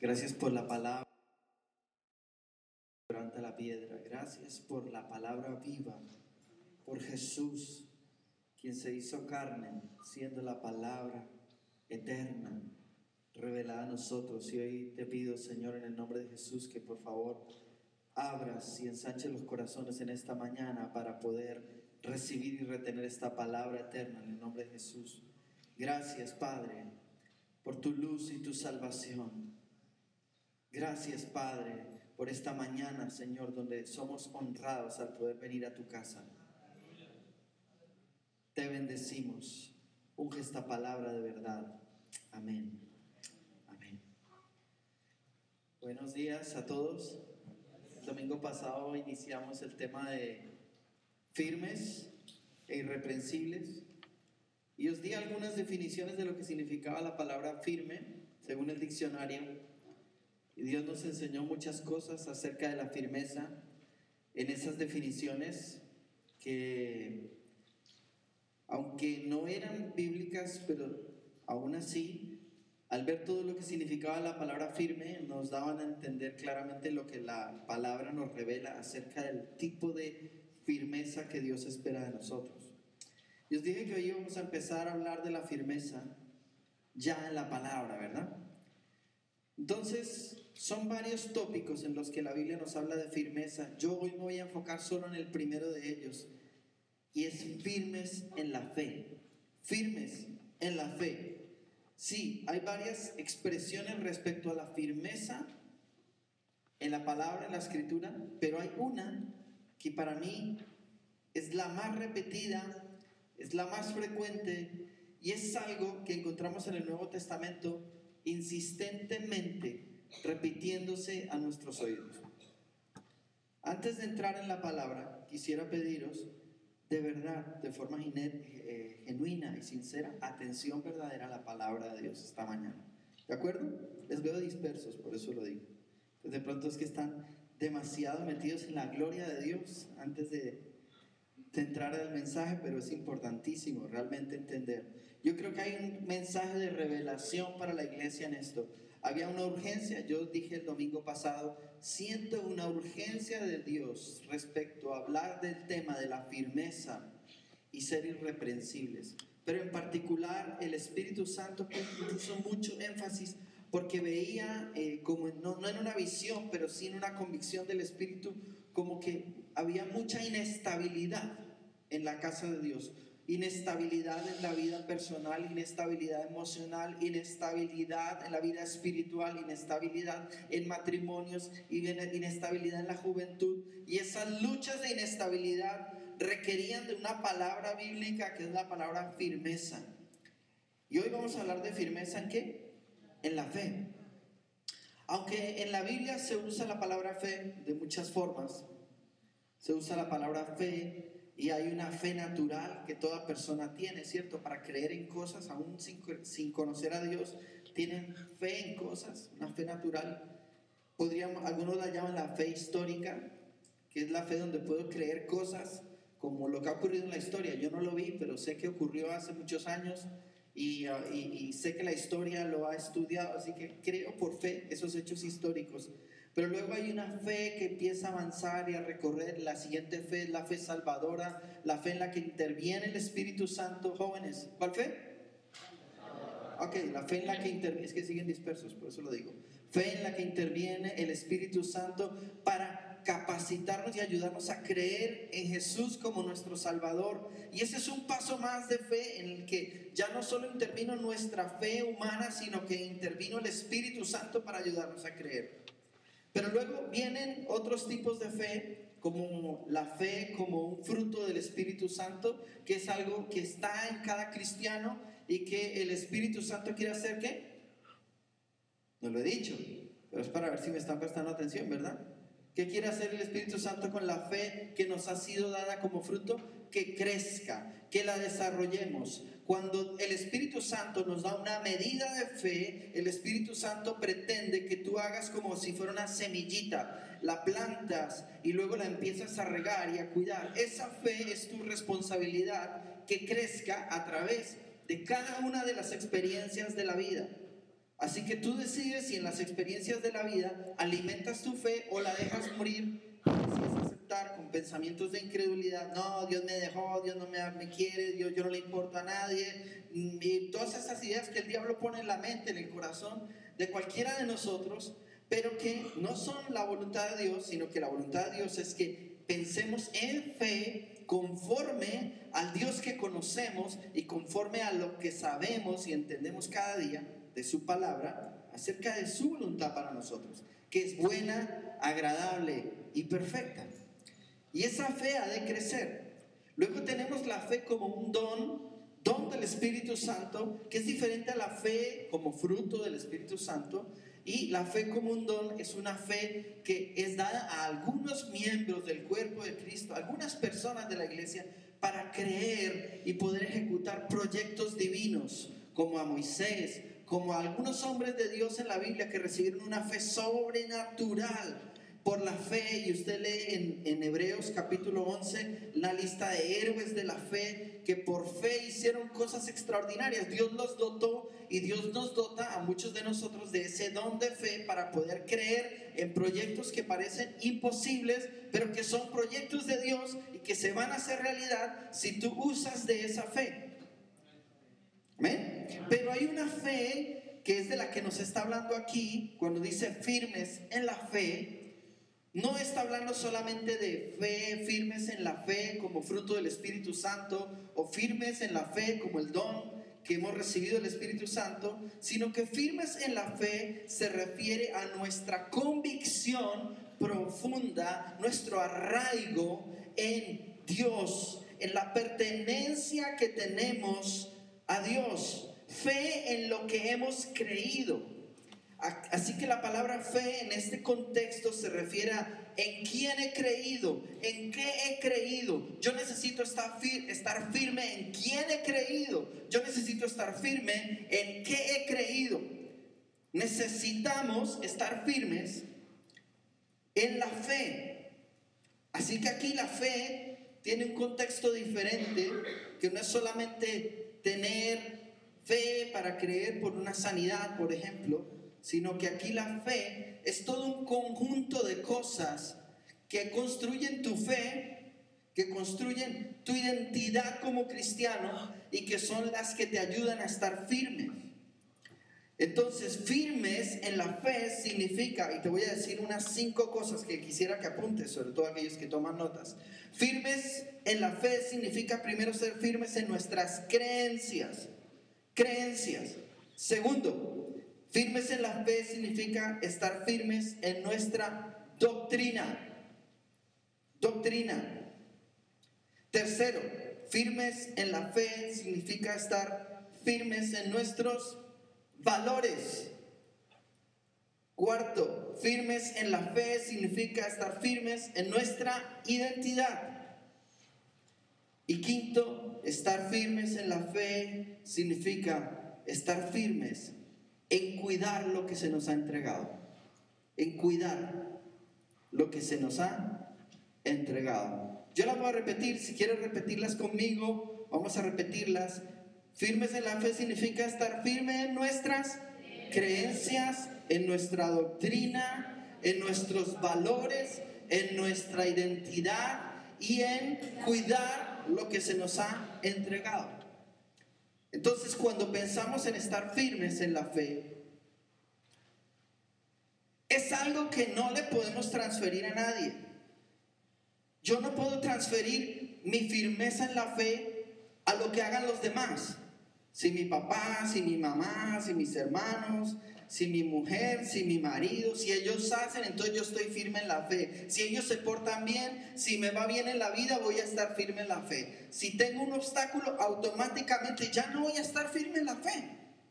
Gracias por la palabra ante la piedra. Gracias por la palabra viva, por Jesús, quien se hizo carne, siendo la palabra eterna revelada a nosotros. Y hoy te pido, Señor, en el nombre de Jesús, que por favor abras y ensanches los corazones en esta mañana para poder recibir y retener esta palabra eterna en el nombre de Jesús. Gracias, Padre, por tu luz y tu salvación. Gracias, Padre, por esta mañana, Señor, donde somos honrados al poder venir a tu casa. Te bendecimos. Unge esta palabra de verdad. Amén. Amén. Buenos días a todos. El domingo pasado iniciamos el tema de firmes e irreprensibles. Y os di algunas definiciones de lo que significaba la palabra firme, según el diccionario. Y Dios nos enseñó muchas cosas acerca de la firmeza en esas definiciones que, aunque no eran bíblicas, pero aún así, al ver todo lo que significaba la palabra firme, nos daban a entender claramente lo que la palabra nos revela acerca del tipo de firmeza que Dios espera de nosotros. Y os dije que hoy íbamos a empezar a hablar de la firmeza ya en la palabra, ¿verdad? Entonces, son varios tópicos en los que la Biblia nos habla de firmeza. Yo hoy me voy a enfocar solo en el primero de ellos, y es firmes en la fe. Firmes en la fe. Sí, hay varias expresiones respecto a la firmeza en la palabra, en la escritura, pero hay una que para mí es la más repetida, es la más frecuente, y es algo que encontramos en el Nuevo Testamento insistentemente repitiéndose a nuestros oídos. Antes de entrar en la palabra, quisiera pediros de verdad, de forma genuina y sincera, atención verdadera a la palabra de Dios esta mañana. ¿De acuerdo? Les veo dispersos, por eso lo digo. Pues de pronto es que están demasiado metidos en la gloria de Dios antes de entrar al mensaje, pero es importantísimo realmente entender. Yo creo que hay un mensaje de revelación para la iglesia en esto. Había una urgencia, yo dije el domingo pasado, siento una urgencia de Dios respecto a hablar del tema de la firmeza y ser irreprensibles. Pero en particular el Espíritu Santo puso mucho énfasis porque veía como no en una visión, pero sí en una convicción del Espíritu, como que había mucha inestabilidad en la casa de Dios. Inestabilidad en la vida personal, inestabilidad emocional, inestabilidad en la vida espiritual, inestabilidad en matrimonios, inestabilidad en la juventud. Y esas luchas de inestabilidad requerían de una palabra bíblica que es la palabra firmeza. Y hoy vamos a hablar de firmeza ¿en qué? En la fe. Aunque en la Biblia se usa la palabra fe de muchas formas, se usa la palabra fe y hay una fe natural que toda persona tiene, ¿cierto? Para creer en cosas, aún sin conocer a Dios, tienen fe en cosas, una fe natural. Algunos la llaman la fe histórica, que es la fe donde puedo creer cosas como lo que ha ocurrido en la historia. Yo no lo vi, pero sé que ocurrió hace muchos años y sé que la historia lo ha estudiado, así que creo por fe esos hechos históricos. Pero luego hay una fe que empieza a avanzar y a recorrer. La siguiente fe es la fe salvadora, la fe en la que interviene el Espíritu Santo. Jóvenes, ¿cuál fe? Ok, la fe en la que interviene, es que siguen dispersos, por eso lo digo. Fe en la que interviene el Espíritu Santo para capacitarnos y ayudarnos a creer en Jesús como nuestro Salvador. Y ese es un paso más de fe en el que ya no solo intervino nuestra fe humana, sino que intervino el Espíritu Santo para ayudarnos a creer. Pero luego vienen otros tipos de fe, como la fe como un fruto del Espíritu Santo, que es algo que está en cada cristiano y que el Espíritu Santo quiere hacer ¿qué? No lo he dicho, pero es para ver si me están prestando atención, ¿verdad? ¿Qué quiere hacer el Espíritu Santo con la fe que nos ha sido dada como fruto? Que crezca, que la desarrollemos. Cuando el Espíritu Santo nos da una medida de fe, el Espíritu Santo pretende que tú hagas como si fuera una semillita, la plantas y luego la empiezas a regar y a cuidar. Esa fe es tu responsabilidad, que crezca a través de cada una de las experiencias de la vida. Así que tú decides si en las experiencias de la vida alimentas tu fe o la dejas morir, decides aceptar con pensamientos de incredulidad. No, Dios me dejó, Dios no me quiere, yo no le importo a nadie. Y todas esas ideas que el diablo pone en la mente, en el corazón de cualquiera de nosotros, pero que no son la voluntad de Dios, sino que la voluntad de Dios es que pensemos en fe conforme al Dios que conocemos y conforme a lo que sabemos y entendemos cada día de su palabra acerca de su voluntad para nosotros, que es buena, agradable y perfecta. Y esa fe ha de crecer. Luego tenemos la fe como un don del Espíritu Santo, que es diferente a la fe como fruto del Espíritu Santo. Y la fe como un don es una fe que es dada a algunos miembros del cuerpo de Cristo, a algunas personas de la iglesia, para creer y poder ejecutar proyectos divinos, como a Moisés, como a algunos hombres de Dios en la Biblia que recibieron una fe sobrenatural por la fe. Y usted lee en Hebreos capítulo 11 la lista de héroes de la fe que por fe hicieron cosas extraordinarias. Dios los dotó y Dios nos dota a muchos de nosotros de ese don de fe para poder creer en proyectos que parecen imposibles, pero que son proyectos de Dios y que se van a hacer realidad si tú usas de esa fe. ¿Amén? Pero hay una fe que es de la que nos está hablando aquí cuando dice firmes en la fe. No está hablando solamente de fe, firmes en la fe como fruto del Espíritu Santo, o firmes en la fe como el don que hemos recibido del Espíritu Santo, sino que firmes en la fe se refiere a nuestra convicción profunda, nuestro arraigo en Dios, en la pertenencia que tenemos a Dios, fe en lo que hemos creído. Así que la palabra fe en este contexto se refiere a en quién he creído, en qué he creído. Yo necesito estar firme en quién he creído. Yo necesito estar firme en qué he creído. Necesitamos estar firmes en la fe. Así que aquí la fe tiene un contexto diferente, que no es solamente tener fe para creer por una sanidad, por ejemplo, sino que aquí la fe es todo un conjunto de cosas que construyen tu fe, que construyen tu identidad como cristiano y que son las que te ayudan a estar firmes. Entonces, firmes en la fe significa, y te voy a decir unas 5 cosas que quisiera que apuntes, sobre todo aquellos que toman notas. Firmes en la fe significa primero ser firmes en nuestras creencias. Segundo, firmes en la fe significa estar firmes en nuestra doctrina. Tercero, firmes en la fe significa estar firmes en nuestros valores. Cuarto, firmes en la fe significa estar firmes en nuestra identidad. Y quinto, estar firmes en la fe significa estar firmes en cuidar lo que se nos ha entregado. En cuidar lo que se nos ha entregado. Yo las voy a repetir, si quieres repetirlas conmigo, vamos a repetirlas. Firmes en la fe significa estar firme en nuestras creencias, en nuestra doctrina, en nuestros valores, en nuestra identidad y en cuidar lo que se nos ha entregado. Entonces, cuando pensamos en estar firmes en la fe, es algo que no le podemos transferir a nadie. Yo no puedo transferir mi firmeza en la fe a lo que hagan los demás. Si mi papá, si mi mamá, si mis hermanos, si mi mujer, si mi marido, si ellos hacen, entonces yo estoy firme en la fe. Si ellos se portan bien, si me va bien en la vida, voy a estar firme en la fe. Si tengo un obstáculo, automáticamente ya no voy a estar firme en la fe.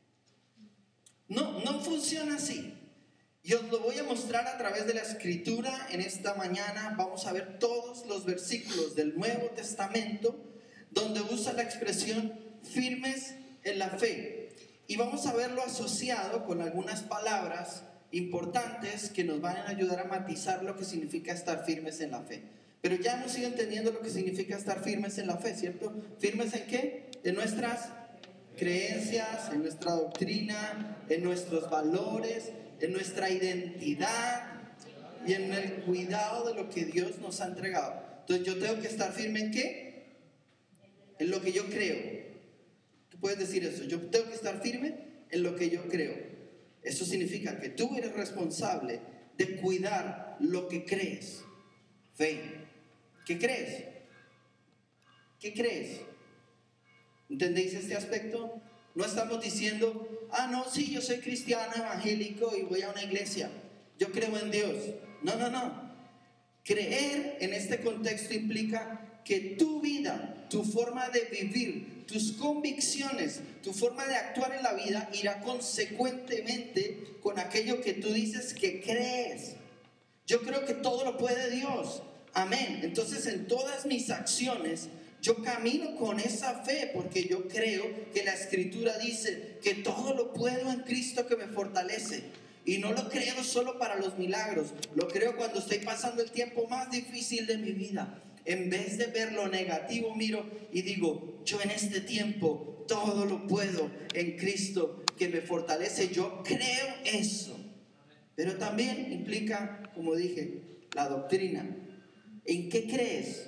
No funciona así. Y os lo voy a mostrar a través de la Escritura en esta mañana. Vamos a ver todos los versículos del Nuevo Testamento donde usa la expresión firmes en la fe. Y vamos a verlo asociado con algunas palabras importantes que nos van a ayudar a matizar lo que significa estar firmes en la fe. Pero ya hemos ido entendiendo lo que significa estar firmes en la fe, ¿cierto? ¿Firmes en qué? En nuestras creencias, en nuestra doctrina, en nuestros valores, en nuestra identidad y en el cuidado de lo que Dios nos ha entregado. Entonces yo tengo que estar firme ¿en qué? En lo que yo creo. Tú puedes decir eso, yo tengo que estar firme en lo que yo creo. Eso significa que tú eres responsable de cuidar lo que crees. Fe. ¿Qué crees? ¿Qué crees? ¿Entendéis este aspecto? No estamos diciendo, no, sí, yo soy cristiano evangélico y voy a una iglesia. Yo creo en Dios. No. Creer en este contexto implica que tu vida, tu forma de vivir, tus convicciones, tu forma de actuar en la vida irá consecuentemente con aquello que tú dices que crees. Yo creo que todo lo puede Dios. Amén. Entonces en todas mis acciones yo camino con esa fe porque yo creo que la Escritura dice que todo lo puedo en Cristo que me fortalece. Y no lo creo solo para los milagros, lo creo cuando estoy pasando el tiempo más difícil de mi vida. En vez de ver lo negativo, miro y digo, yo en este tiempo todo lo puedo en Cristo que me fortalece. Yo creo eso. Pero también implica, como dije, la doctrina. ¿En qué crees?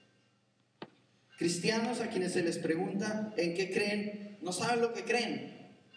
Cristianos a quienes se les pregunta en qué creen, no saben lo que creen.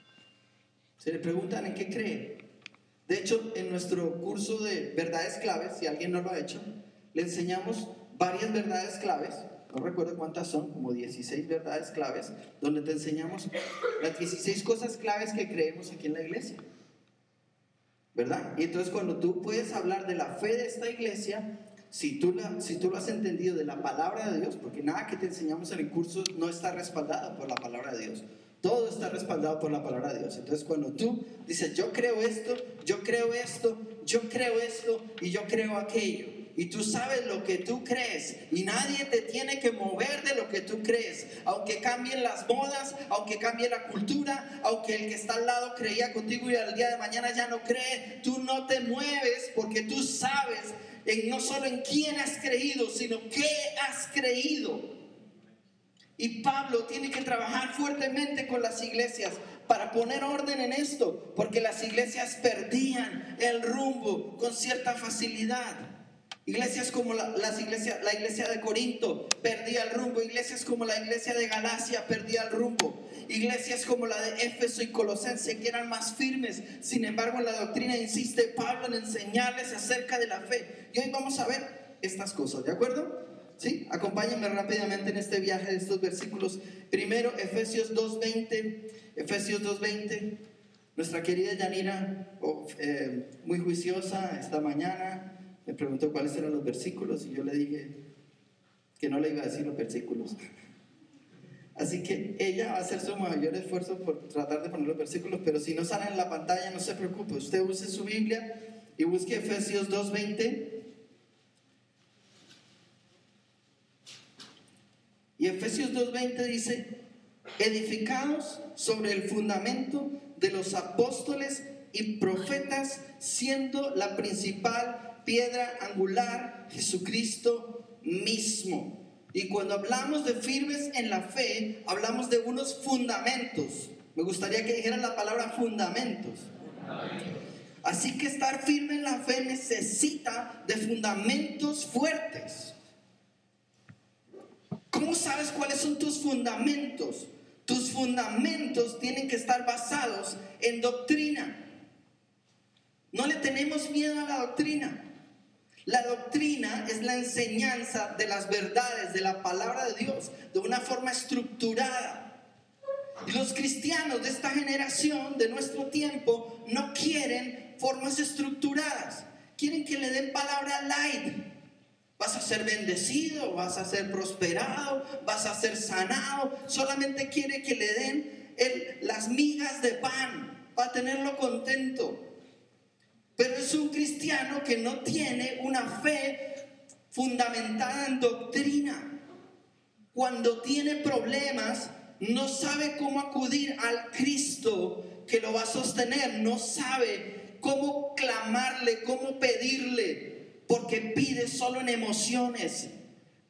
Se les preguntan en qué creen. De hecho, en nuestro curso de verdades claves, si alguien no lo ha hecho, le enseñamos varias verdades claves. No recuerdo cuántas son, como 16 verdades claves, donde te enseñamos las 16 cosas claves que creemos aquí en la iglesia. ¿Verdad? Y entonces cuando tú puedes hablar de la fe de esta iglesia, si tú lo has entendido de la palabra de Dios, porque nada que te enseñamos en el curso no está respaldado por la palabra de Dios. Todo está respaldado por la palabra de Dios. Entonces cuando tú dices, yo creo esto, yo creo esto, yo creo esto y yo creo aquello, y tú sabes lo que tú crees y nadie te tiene que mover de lo que tú crees, aunque cambien las modas, aunque cambie la cultura, aunque el que está al lado creía contigo y al día de mañana ya no cree, tú no te mueves porque tú sabes no solo en quién has creído, sino qué has creído. Y Pablo tiene que trabajar fuertemente con las iglesias para poner orden en esto, porque las iglesias perdían el rumbo con cierta facilidad. Iglesias como la iglesia de Corinto perdía el rumbo, iglesias como la iglesia de Galacia perdía el rumbo, iglesias como la de Éfeso y Colosense que eran más firmes. Sin embargo, en la doctrina insiste Pablo en enseñarles acerca de la fe. Y hoy vamos a ver estas cosas, ¿de acuerdo? ¿Sí? Acompáñenme rápidamente en este viaje de estos versículos. Primero, Efesios 2:20. Nuestra querida Yanira, muy juiciosa esta mañana, me preguntó cuáles eran los versículos y yo le dije que no le iba a decir los versículos. Así que ella va a hacer su mayor esfuerzo por tratar de poner los versículos, pero si no salen en la pantalla, no se preocupe. Usted use su Biblia y busque Efesios 2:20. Y Efesios 2:20 dice, edificados sobre el fundamento de los apóstoles y profetas, siendo la principal piedra angular Jesucristo mismo. Y cuando hablamos de firmes en la fe, hablamos de unos fundamentos. Me gustaría que dijeran la palabra fundamentos. Así que estar firme en la fe necesita de fundamentos fuertes. ¿Cómo sabes cuáles son tus fundamentos? Tus fundamentos tienen que estar basados en doctrina. No le tenemos miedo a la doctrina. La doctrina es la enseñanza de las verdades de la palabra de Dios de una forma estructurada. Y los cristianos de esta generación, de nuestro tiempo, no quieren formas estructuradas. Quieren que le den palabra light. Vas a ser bendecido, vas a ser prosperado, vas a ser sanado. Solamente quiere que le den las migas de pan para tenerlo contento. Pero es un cristiano que no tiene una fe fundamentada en doctrina. Cuando tiene problemas, no sabe cómo acudir al Cristo que lo va a sostener. No sabe cómo clamarle, cómo pedirle, porque pide solo en emociones.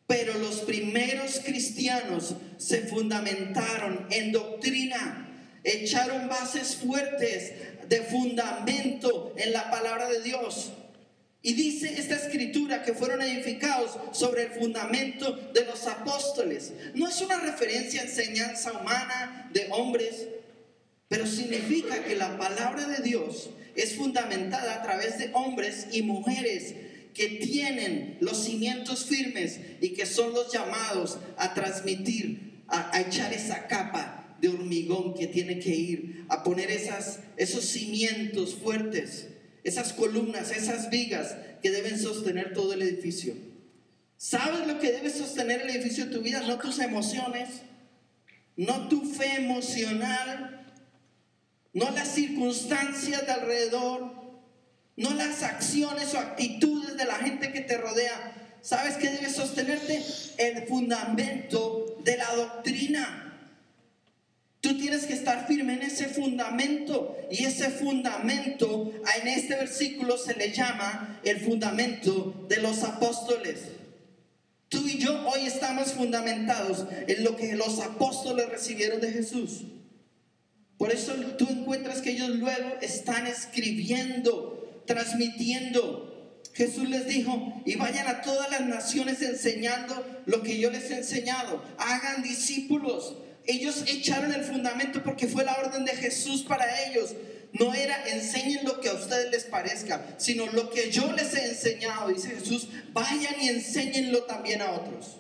Pero los primeros cristianos se fundamentaron en doctrina, echaron bases fuertes de fundamento en la palabra de Dios. Y dice esta escritura que fueron edificados sobre el fundamento de los apóstoles. No es una referencia a enseñanza humana de hombres, pero significa que la palabra de Dios es fundamentada a través de hombres y mujeres que tienen los cimientos firmes y que son los llamados a transmitir, a echar esa capa de hormigón que tiene que ir, a poner esos cimientos fuertes, esas columnas, esas vigas que deben sostener todo el edificio. ¿Sabes lo que debe sostener el edificio de tu vida? No tus emociones, no tu fe emocional, no las circunstancias de alrededor, no las acciones o actitudes de la gente que te rodea. ¿Sabes qué debe sostenerte? El fundamento de la doctrina. Tú tienes que estar firme en ese fundamento. Y ese fundamento, en este versículo se le llama el fundamento de los apóstoles. Tú y yo hoy estamos fundamentados en lo que los apóstoles recibieron de Jesús. Por eso tú encuentras que ellos luego están escribiendo, transmitiendo. Jesús les dijo: y vayan a todas las naciones enseñando lo que yo les he enseñado. Hagan discípulos. Ellos echaron el fundamento porque fue la orden de Jesús para ellos. No era enseñen lo que a ustedes les parezca, sino lo que yo les he enseñado. Dice Jesús: vayan y enséñenlo también a otros.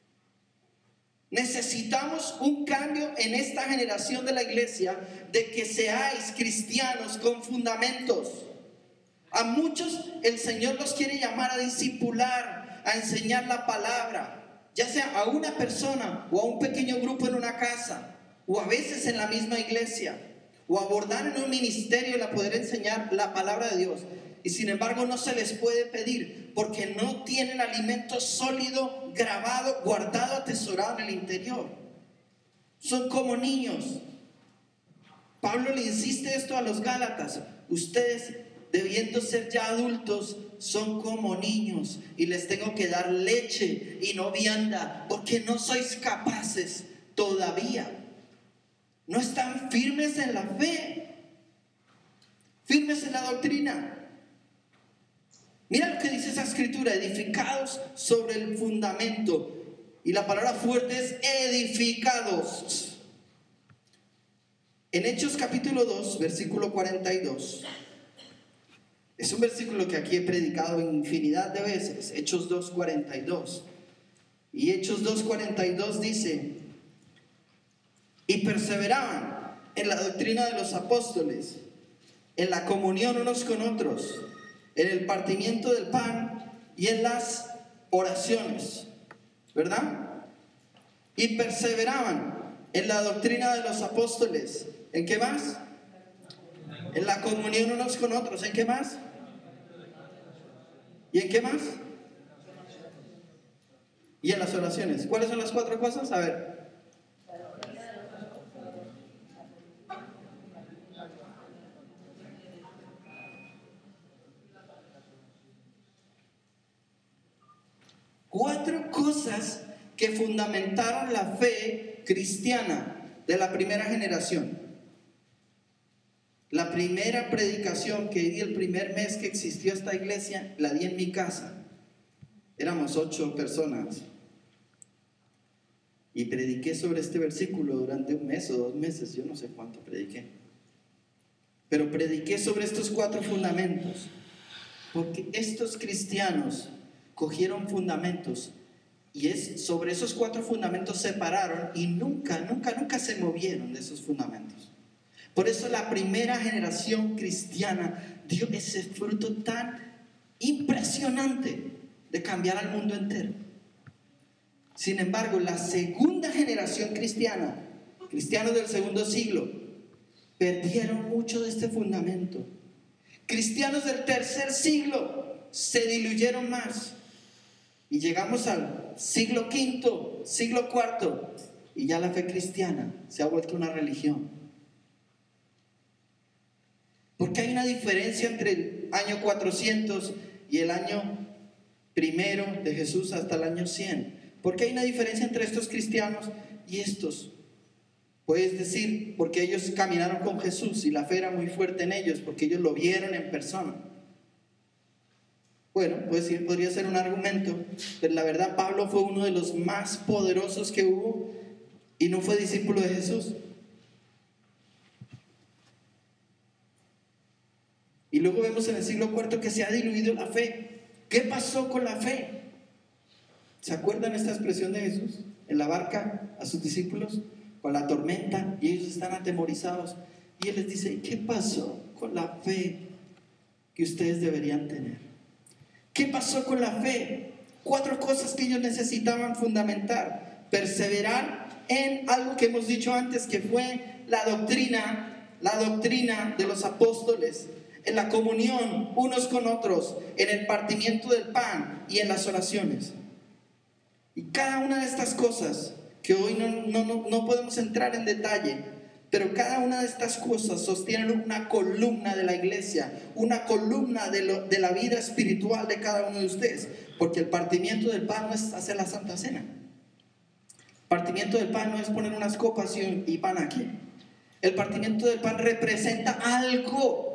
Necesitamos un cambio en esta generación de la iglesia, de que seáis cristianos con fundamentos. A muchos el Señor los quiere llamar a discipular, a enseñar la palabra, ya sea a una persona o a un pequeño grupo en una casa, o a veces en la misma iglesia, o abordar en un ministerio la poder enseñar la palabra de Dios. Y sin embargo no se les puede pedir porque no tienen alimento sólido, grabado, guardado, atesorado en el interior. Son como niños. Pablo le insiste esto a los Gálatas: ustedes, debiendo ser ya adultos, son como niños y les tengo que dar leche y no vianda, porque no sois capaces todavía. No están firmes en la fe, firmes en la doctrina. Mira lo que dice esa escritura: edificados sobre el fundamento. Y la palabra fuerte es edificados. En Hechos capítulo 2, versículo 42. Es un versículo que aquí he predicado infinidad de veces. Hechos 2, 42. Y Hechos 2, 42 dice: y perseveraban en la doctrina de los apóstoles, en la comunión unos con otros, en el partimiento del pan y en las oraciones. ¿Verdad? Y perseveraban en la doctrina de los apóstoles. ¿En qué más? En la comunión unos con otros. ¿En qué más? ¿Y en qué más? Y en las oraciones. ¿Cuáles son las 4 cosas? A ver. Cuatro cosas que fundamentaron la fe cristiana de la primera generación. La primera predicación que di el primer mes que existió esta iglesia, la di en mi casa. Éramos 8 personas. Y prediqué sobre este versículo durante 1 mes o 2 meses, yo no sé cuánto prediqué. Pero prediqué sobre estos 4 fundamentos, porque estos cristianos cogieron fundamentos y sobre esos 4 fundamentos se pararon y nunca se movieron de esos fundamentos. Por eso la primera generación cristiana dio ese fruto tan impresionante de cambiar al mundo entero. Sin embargo, la segunda generación cristiana, cristianos del segundo siglo, perdieron mucho de este fundamento. Cristianos del tercer siglo se diluyeron más. Y llegamos al siglo V, siglo IV, y ya la fe cristiana se ha vuelto una religión. Porque hay una diferencia entre el año 400 y el año primero de Jesús hasta el año 100. ¿Por qué hay una diferencia entre estos cristianos y estos? Puedes decir, porque ellos caminaron con Jesús y la fe era muy fuerte en ellos, porque ellos lo vieron en persona. Bueno, pues sí, podría ser un argumento, pero la verdad Pablo fue uno de los más poderosos que hubo y no fue discípulo de Jesús. Y luego vemos en el siglo IV que se ha diluido la fe. ¿Qué pasó con la fe? ¿Se acuerdan esta expresión de Jesús en la barca a sus discípulos con la tormenta y ellos están atemorizados? Y Él les dice, ¿qué pasó con la fe que ustedes deberían tener? ¿Qué pasó con la fe? 4 cosas que ellos necesitaban fundamentar. Perseverar en algo que hemos dicho antes, que fue la doctrina de los apóstoles, en la comunión unos con otros, en el partimiento del pan y en las oraciones. Y cada una de estas cosas, que hoy no podemos entrar en detalle, pero cada una de estas cosas sostienen una columna de la iglesia, una columna de la vida espiritual de cada uno de ustedes, porque el partimiento del pan no es hacer la Santa Cena. El partimiento del pan no es poner unas copas y pan aquí. El partimiento del pan representa algo.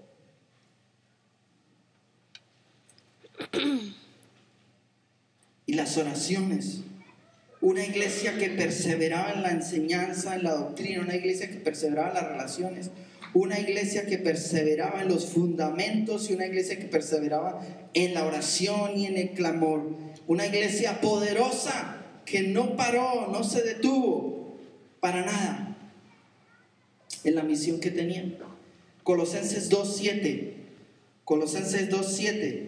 Y las oraciones, una iglesia que perseveraba en la enseñanza, en la doctrina, una iglesia que perseveraba en las relaciones, una iglesia que perseveraba en los fundamentos y una iglesia que perseveraba en la oración y en el clamor, una iglesia poderosa que no paró, no se detuvo para nada en la misión que tenía. Colosenses 2:7.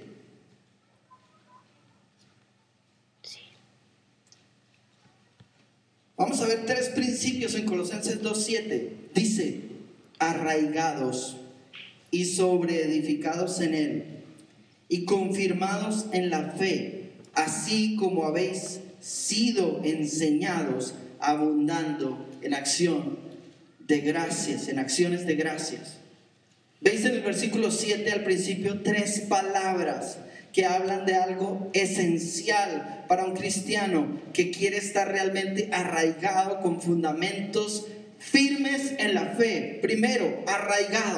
Vamos a ver 3 principios en Colosenses 2:7. Dice, arraigados y sobreedificados en Él y confirmados en la fe, así como habéis sido enseñados, abundando en acción de gracias, en acciones de gracias. ¿Veis en el versículo 7 al principio 3 palabras que hablan de algo esencial para un cristiano que quiere estar realmente arraigado con fundamentos firmes en la fe? Primero, arraigado.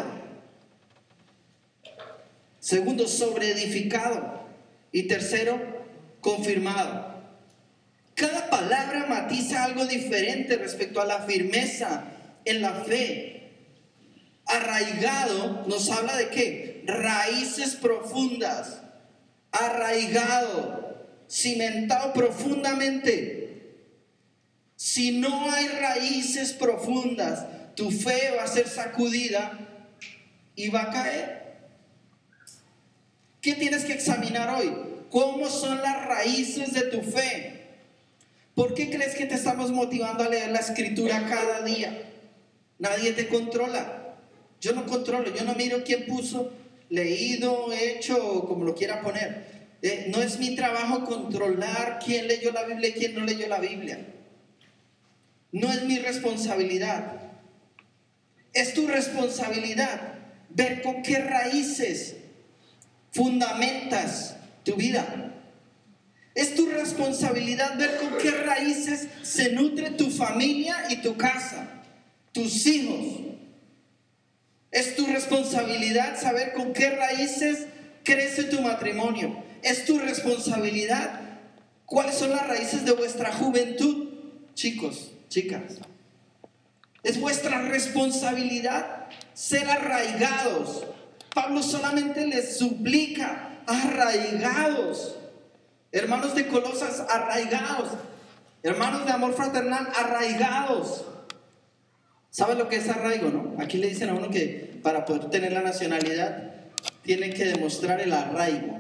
Segundo, sobreedificado. Y tercero, confirmado. Cada palabra matiza algo diferente respecto a la firmeza en la fe. Arraigado nos habla de ¿qué? Raíces profundas. Arraigado, cimentado profundamente. Si no hay raíces profundas, tu fe va a ser sacudida y va a caer. ¿Qué tienes que examinar hoy? ¿Cómo son las raíces de tu fe? ¿Por qué crees que te estamos motivando a leer la escritura cada día? Nadie te controla. Yo no controlo, yo no miro quién puso leído, hecho, como lo quiera poner. No es mi trabajo controlar quién leyó la Biblia y quién no leyó la Biblia. No es mi responsabilidad. Es tu responsabilidad ver con qué raíces fundamentas tu vida. Es tu responsabilidad ver con qué raíces se nutre tu familia y tu casa, tus hijos. Es tu responsabilidad saber con qué raíces crece tu matrimonio. Es tu responsabilidad cuáles son las raíces de vuestra juventud, chicos, chicas. Es vuestra responsabilidad ser arraigados. Pablo solamente les suplica, arraigados. Hermanos de Colosas, arraigados. Hermanos de amor fraternal, arraigados. ¿Sabes lo que es arraigo, no? Aquí le dicen a uno que para poder tener la nacionalidad tiene que demostrar el arraigo.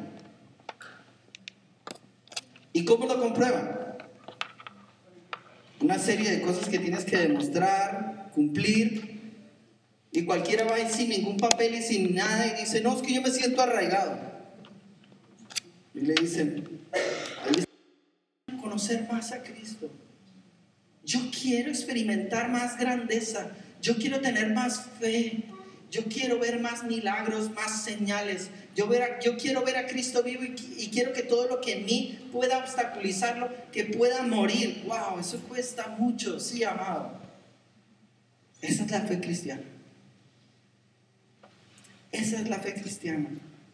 ¿Y cómo lo comprueban? Una serie de cosas que tienes que demostrar, cumplir. Y cualquiera va ahí sin ningún papel y sin nada y dice, no, es que yo me siento arraigado. Y le dicen, conocer más a Cristo. Yo quiero experimentar más grandeza. Yo quiero tener más fe. Yo quiero ver más milagros, más señales. Yo quiero ver a Cristo vivo y quiero que todo lo que en mí pueda obstaculizarlo, que pueda morir. ¡Wow! Eso cuesta mucho, sí, amado. Esa es la fe cristiana. Esa es la fe cristiana.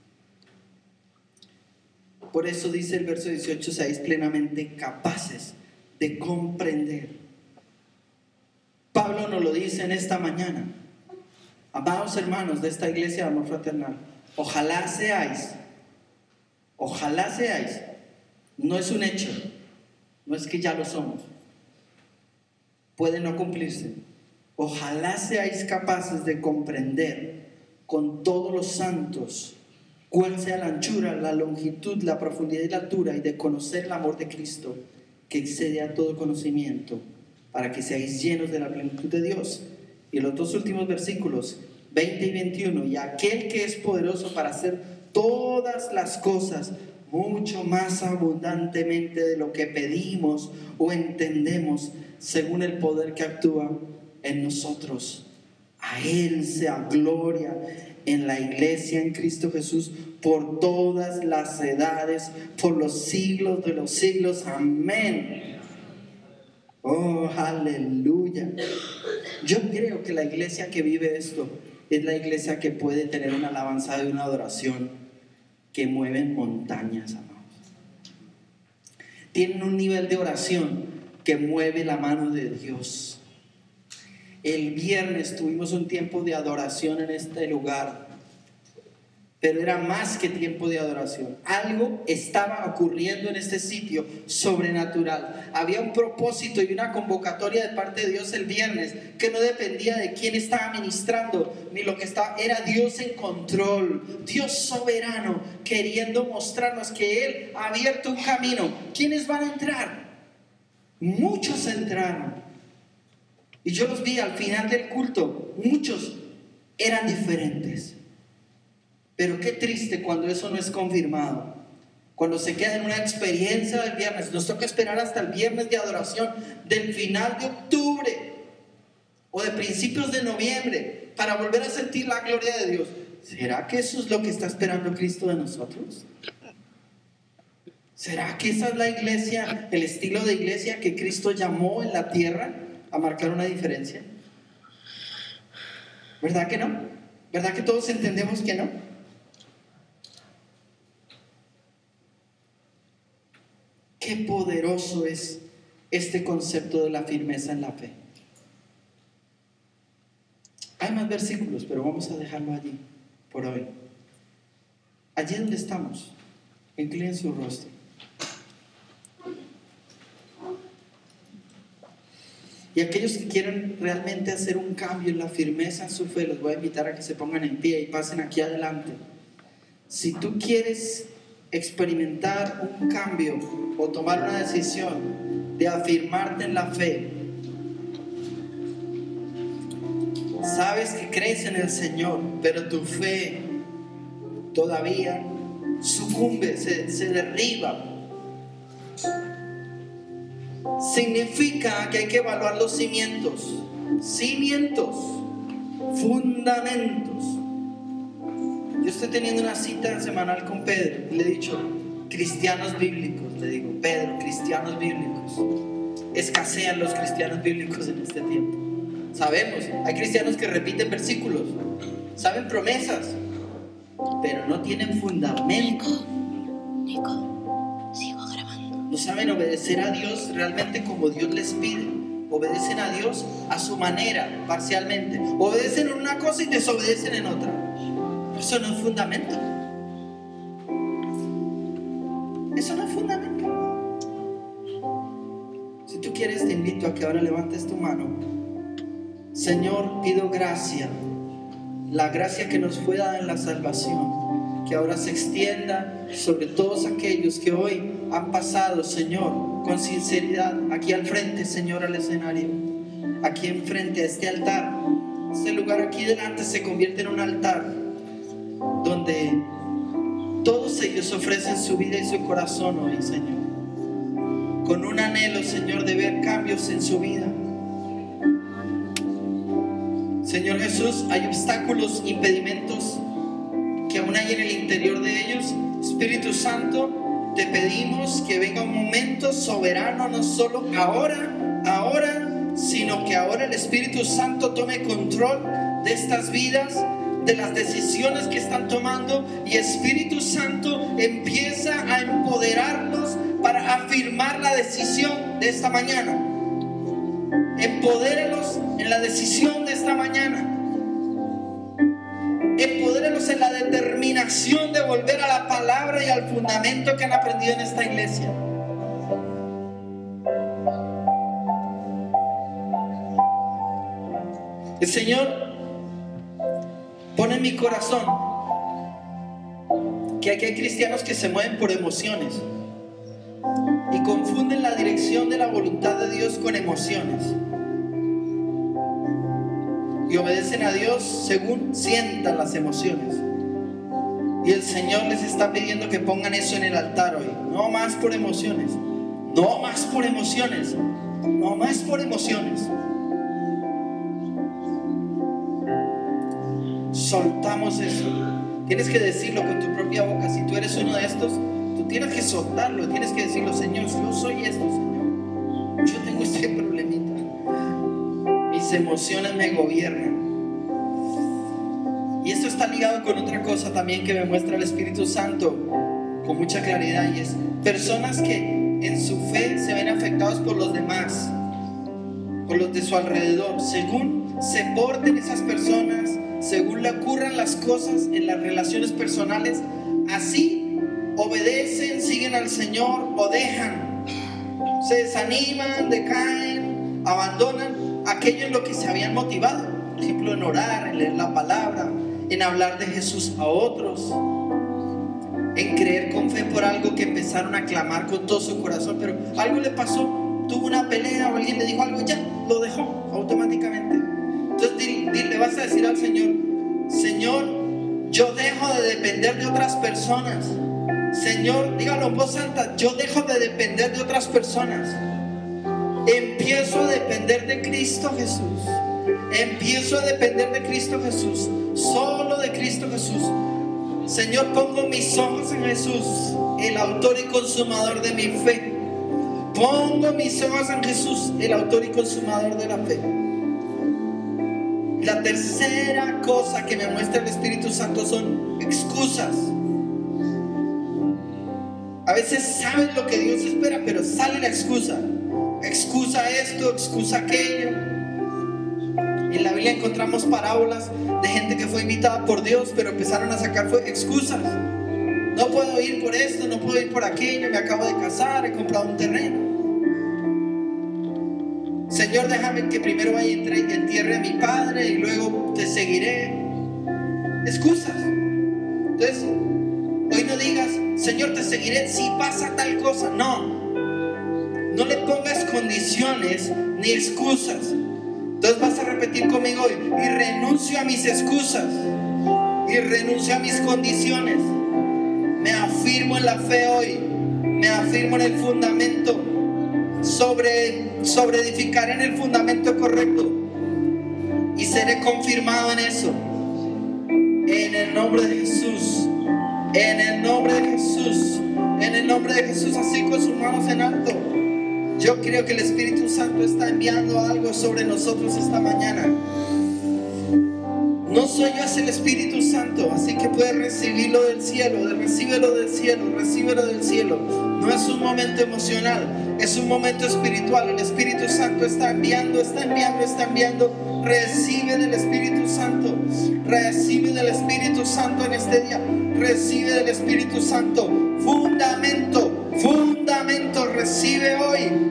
Por eso dice el verso 18, seáis plenamente capaces de comprender. Pablo nos lo dice en esta mañana. Amados hermanos de esta iglesia de amor fraternal, ojalá seáis, no es un hecho, no es que ya lo somos, puede no cumplirse. Ojalá seáis capaces de comprender con todos los santos cuál sea la anchura, la longitud, la profundidad y la altura, y de conocer el amor de Cristo que excede a todo conocimiento, para que seáis llenos de la plenitud de Dios. Y los dos últimos versículos, 20 y 21, y aquel que es poderoso para hacer todas las cosas mucho más abundantemente de lo que pedimos o entendemos, según el poder que actúa en nosotros. A Él sea gloria en la iglesia en Cristo Jesús por todas las edades, por los siglos de los siglos. Amén. Oh, aleluya. Yo creo que la iglesia que vive esto es la iglesia que puede tener una alabanza y una adoración que mueven montañas, amados. Tienen un nivel de oración que mueve la mano de Dios. El viernes tuvimos un tiempo de adoración en este lugar, pero era más que tiempo de adoración. Algo estaba ocurriendo en este sitio sobrenatural. Había un propósito y una convocatoria de parte de Dios el viernes que no dependía de quién estaba ministrando ni lo que estaba. Era Dios en control, Dios soberano, queriendo mostrarnos que Él ha abierto un camino. ¿Quiénes van a entrar? Muchos entraron. Y yo los vi al final del culto. Muchos eran diferentes. Pero qué triste cuando eso no es confirmado. Cuando se queda en una experiencia del viernes. Nos toca esperar hasta el viernes de adoración del final de octubre o de principios de noviembre para volver a sentir la gloria de Dios. ¿Será que eso es lo que está esperando Cristo de nosotros? ¿Será que esa es la iglesia, el estilo de iglesia que Cristo llamó en la tierra a marcar una diferencia? ¿Verdad que no? ¿Verdad que todos entendemos que no? Qué poderoso es este concepto de la firmeza en la fe. Hay más versículos, pero vamos a dejarlo allí por hoy. Allí donde estamos, inclinen su rostro. Y aquellos que quieren realmente hacer un cambio en la firmeza en su fe, los voy a invitar a que se pongan en pie y pasen aquí adelante. Si tú quieres experimentar un cambio o tomar una decisión de afirmarte en la fe, sabes que crees en el Señor, pero tu fe todavía sucumbe, se derriba. Significa que hay que evaluar los cimientos, fundamentos. Yo estoy teniendo una cita semanal con Pedro y le he dicho, cristianos bíblicos, le digo, Pedro, cristianos bíblicos. Escasean los cristianos bíblicos en este tiempo. Sabemos, hay cristianos que repiten versículos, saben promesas, pero no tienen fundamento. Nico, sigo grabando. No saben obedecer a Dios realmente como Dios les pide. Obedecen a Dios a su manera, parcialmente. Obedecen en una cosa y desobedecen en otra. Eso no es fundamento. Eso no es fundamento. Si tú quieres, te invito a que ahora levantes tu mano. Señor, pido gracia, la gracia que nos fue dada en la salvación, que ahora se extienda sobre todos aquellos que hoy han pasado, Señor, con sinceridad, aquí al frente, Señor, al escenario, aquí enfrente a este altar. Este lugar aquí delante se convierte en un altar donde todos ellos ofrecen su vida y su corazón hoy, Señor, con un anhelo, Señor, de ver cambios en su vida. Señor Jesús, hay obstáculos, impedimentos que aún hay en el interior de ellos. Espíritu Santo, te pedimos que venga un momento soberano, no solo ahora, sino que ahora el Espíritu Santo tome control de estas vidas, de las decisiones que están tomando, y Espíritu Santo empieza a empoderarlos para afirmar la decisión de esta mañana. Empodéralos en la decisión de esta mañana. Empodéralos en la determinación de volver a la palabra y al fundamento que han aprendido en esta iglesia. El Señor pone en mi corazón que aquí hay cristianos que se mueven por emociones y confunden la dirección de la voluntad de Dios con emociones, y obedecen a Dios según sientan las emociones. Y el Señor les está pidiendo que pongan eso en el altar hoy. No más por emociones, no más por emociones, no más por emociones. Soltamos eso. Tienes que decirlo con tu propia boca. Si tú eres uno de estos, tú tienes que soltarlo. Tienes que decirlo: Señor, yo soy esto, Señor. Yo tengo este problemita. Mis emociones me gobiernan. Y esto está ligado con otra cosa también que me muestra el Espíritu Santo con mucha claridad, y es personas que en su fe se ven afectados por los demás, por los de su alrededor. Según se porten esas personas, según le ocurran las cosas en las relaciones personales, así obedecen, siguen al Señor o dejan, se desaniman, decaen, abandonan aquello en lo que se habían motivado. Por ejemplo, en orar, en leer la palabra, en hablar de Jesús a otros, en creer con fe por algo que empezaron a clamar con todo su corazón, pero algo le pasó, tuvo una pelea o alguien le dijo algo, ya lo dejó automáticamente. Entonces le vas a decir al Señor: Señor, yo dejo de depender de otras personas. Señor, dígalo en voz alta: yo dejo de depender de otras personas. Empiezo a depender de Cristo Jesús. Empiezo a depender de Cristo Jesús, solo de Cristo Jesús. Señor, pongo mis ojos en Jesús, el autor y consumador de mi fe. Pongo mis ojos en Jesús, el autor y consumador de la fe. La tercera cosa que me muestra el Espíritu Santo son excusas. A veces sabes lo que Dios espera, pero sale la excusa. Excusa esto, excusa aquello. En la Biblia encontramos parábolas de gente que fue invitada por Dios, pero empezaron a sacar excusas. No puedo ir por esto, no puedo ir por aquello, me acabo de casar, he comprado un terreno. Señor, déjame que primero vaya y entierre a mi padre y luego te seguiré. Excusas. Entonces, hoy no digas: Señor, te seguiré si pasa tal cosa. No le pongas condiciones ni excusas. Entonces vas a repetir conmigo hoy: y renuncio a mis excusas, y renuncio a mis condiciones. Me afirmo en la fe hoy, me afirmo en el fundamento, sobre edificar en el fundamento correcto, y seré confirmado en eso. En el nombre de Jesús, en el nombre de Jesús, en el nombre de Jesús, así con sus manos en alto. Yo creo que el Espíritu Santo está enviando algo sobre nosotros esta mañana. No soy yo, es el Espíritu Santo, así que puedes recibirlo del cielo, recíbelo del cielo, recíbelo del cielo. No es un momento emocional, es un momento espiritual. El Espíritu Santo está enviando, está enviando, está enviando. Recibe del Espíritu Santo, recibe del Espíritu Santo en este día, recibe del Espíritu Santo. Fundamento, fundamento, recibe hoy.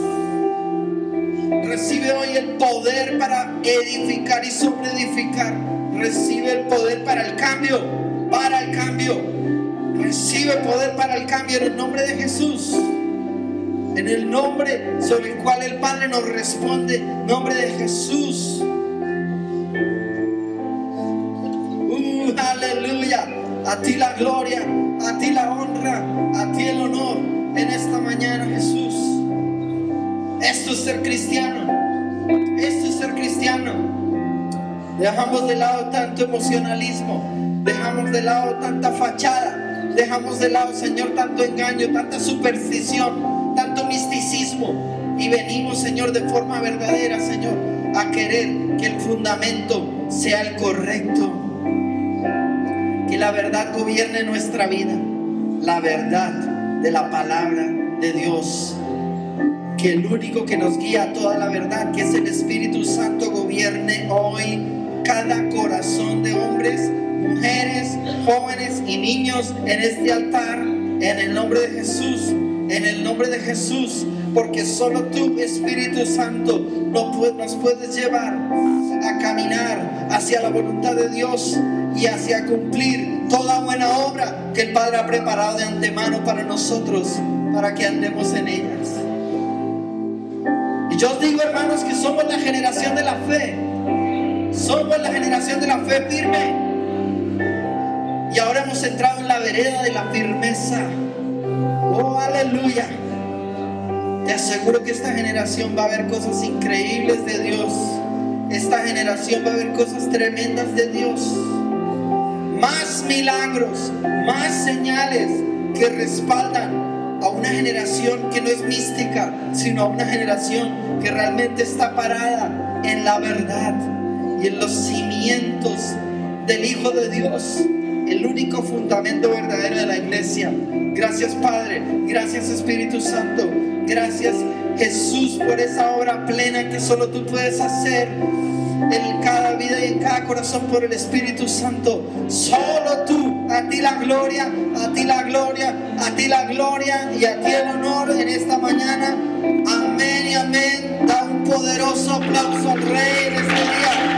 Recibe hoy el poder para edificar y sobreedificar. Recibe el poder para el cambio, para el cambio. Recibe poder para el cambio en el nombre de Jesús. En el nombre sobre el cual el Padre nos responde, nombre de Jesús. Aleluya. A ti la gloria, a ti la honra, a ti el honor en esta mañana, Jesús. Esto es ser cristiano. Esto es ser cristiano. Dejamos de lado tanto emocionalismo, dejamos de lado tanta fachada, dejamos de lado, Señor, tanto engaño, tanta superstición, tanto misticismo, y venimos, Señor, de forma verdadera, Señor, a querer que el fundamento sea el correcto, que la verdad gobierne nuestra vida, la verdad de la palabra de Dios, que el único que nos guía a toda la verdad, que es el Espíritu Santo, gobierne hoy cada corazón de hombres, mujeres, jóvenes y niños en este altar, en el nombre de Jesús, en el nombre de Jesús, porque solo tú, Espíritu Santo, nos puedes llevar a caminar hacia la voluntad de Dios y hacia cumplir toda buena obra que el Padre ha preparado de antemano para nosotros, para que andemos en ellas. Y yo os digo, hermanos, que somos la generación de la fe. Somos la generación de la fe firme. Y ahora hemos entrado en la vereda de la firmeza. Oh, aleluya. Te aseguro que esta generación va a ver cosas increíbles de Dios. Esta generación va a ver cosas tremendas de Dios. Más milagros, más señales que respaldan a una generación que no es mística, sino a una generación que realmente está parada en la verdad y en los cimientos del Hijo de Dios, el único fundamento verdadero de la iglesia. Gracias, Padre, gracias, Espíritu Santo, gracias, Jesús, por esa obra plena que solo tú puedes hacer en cada vida y en cada corazón por el Espíritu Santo. Solo tú, a ti la gloria, a ti la gloria, a ti la gloria y a ti el honor en esta mañana. Amén y amén. Da un poderoso aplauso al Rey en este día.